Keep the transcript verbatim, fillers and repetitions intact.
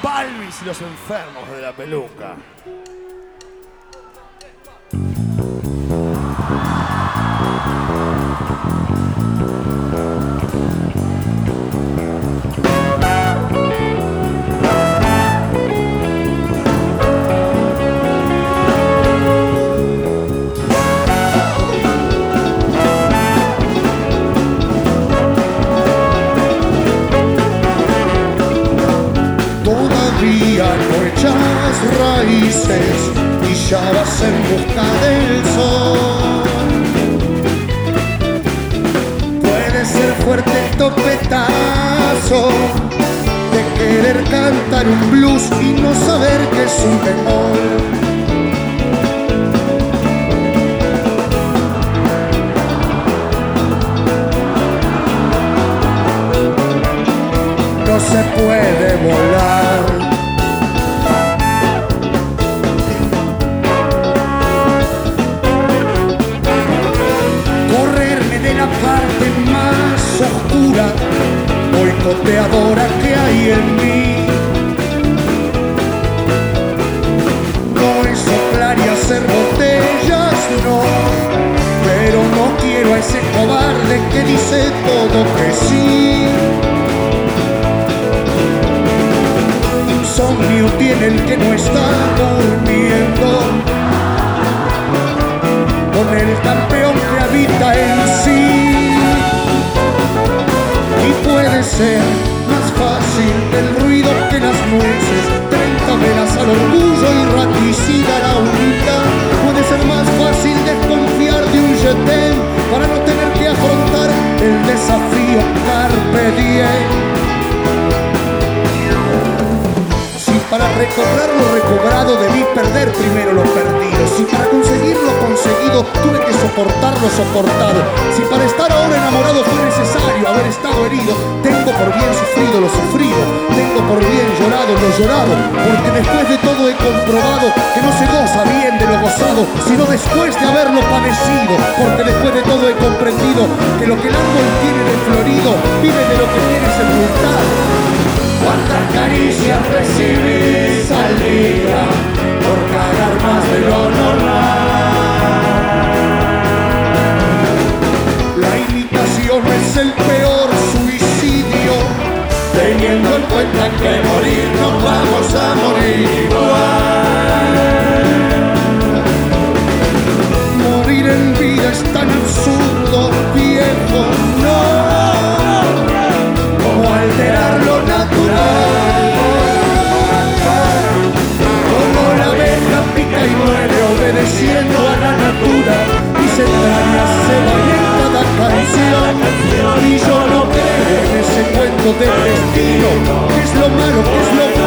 Balvis y los enfermos de la peluca. No echas raíces y ya vas en busca del sol. Puede ser fuerte el topetazo de querer cantar un blues y no saber que es un bemol. No se puede volar. Correrme de la parte más oscura, boicoteadora que hay en mí. No es soplar y hacer botellas, no, pero no quiero a ese cobarde que dice todo que sí. Insomnio tiene el que no está durmiendo, con el campeón que habita en sí. Y puede ser más fácil el ruido que las nueces, treinta velas al orgullo y raticida la unidad. Puede ser más fácil desconfiar de un jetén para no tener que afrontar el desafío carpe diem. Para recobrar lo recobrado debí perder primero lo perdido. Si para conseguir lo conseguido tuve que soportar lo soportado. Si para estar ahora enamorado fue necesario haber estado herido, tengo por bien sufrido lo sufrido, tengo por bien llorado lo llorado, porque después de todo he comprobado que no se goza bien de lo gozado, sino después de haberlo padecido, porque después de todo he comprendido que lo que el árbol tiene de florido vive de lo que tiene sepultado. ¿Cuántas caricias recibís al día por cagar más de lo normal? La imitación es el peor suicidio, teniendo en cuenta que morir nos vamos a morir igual. Morir en vida es tan absurdo, viejo, no, como alterar lo natural. Como la abeja pica y muere obedeciendo a la natura, mis entrañas se van en cada canción. Y yo no creo en ese cuento del destino, que es lo malo, que es lo